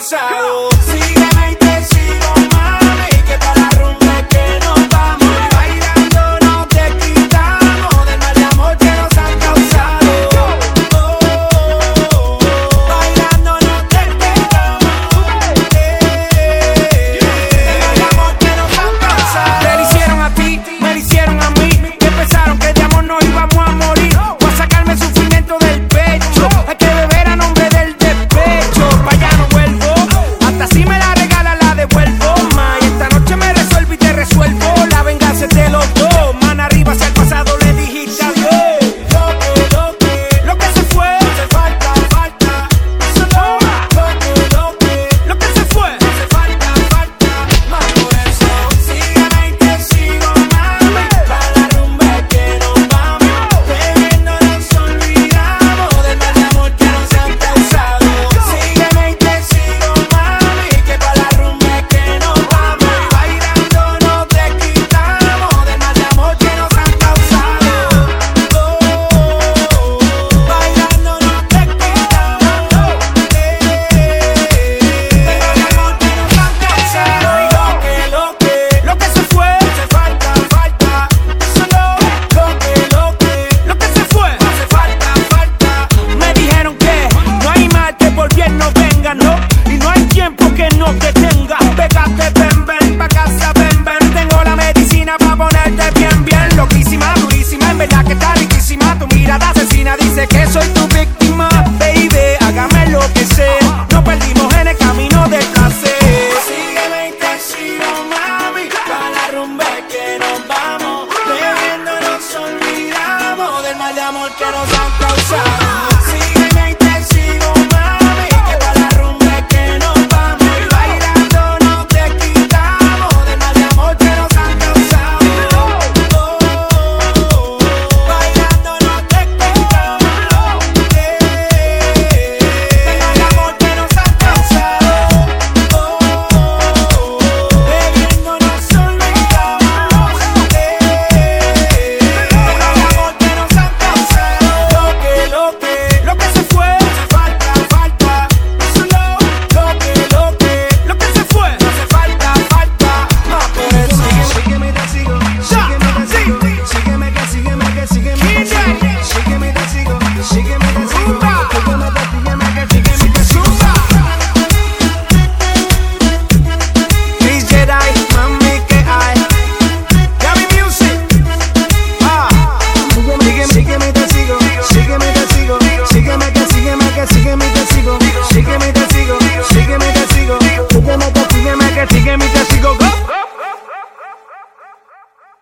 causado. Sígueme y te sigo, mami, que para la rumba es que nos vamos. Y bailando no te quitamos del mal de amor que nos han causado. Bailando no te quitamos del mal de amor que nos han causado. Te lo hicieron a ti, me lo hicieron a mí, que pensaron que de amor nos íbamos a morir. Voy a sacarme el sufrimiento del pecho, hay que beber a nombre del despecho. Pa' allá no vuelvo, hasta si me la regala la devuelvo. Ma, y esta noche me resuelvo y te resuelvo. La venganza es de los dos, man arriba hacia el pasado le dijiste adiós. Lo que se fue, Hace falta, solo lo que se fue. hace falta, más por eso. Sígueme y te sigo, mami, para la rumba es que nos vamos. Bebiendo nos olvidamos del mal de amor que nos han causado. Sígueme y te sigo, mami, que para la rumba es que nos vamos. Y bailando no te quitamos del mal de amor que nos han causado. Bailando no te quitamos del mal de amor que nos han causado. Y Lo que se fue, hace falta, solo lo que se fue. hace falta. Me dijeron que no hay mal que por bien no venga, no. Y no hay tiempo que no te tenga. Pégate, ven, pa' casa, ven. Tengo la medicina pa' ponerte bien. Loquísima, durísima, en verdad que está riquísima. Tu mirada asesina dice que soy tu víctima. Baby, hágame lo que sea. Nos perdimos en el camino del placer. Sígueme y te sigo, mami, para la rumba es que nos vamos. Bebiendo nos olvidamos del mal de amor que nos han causado.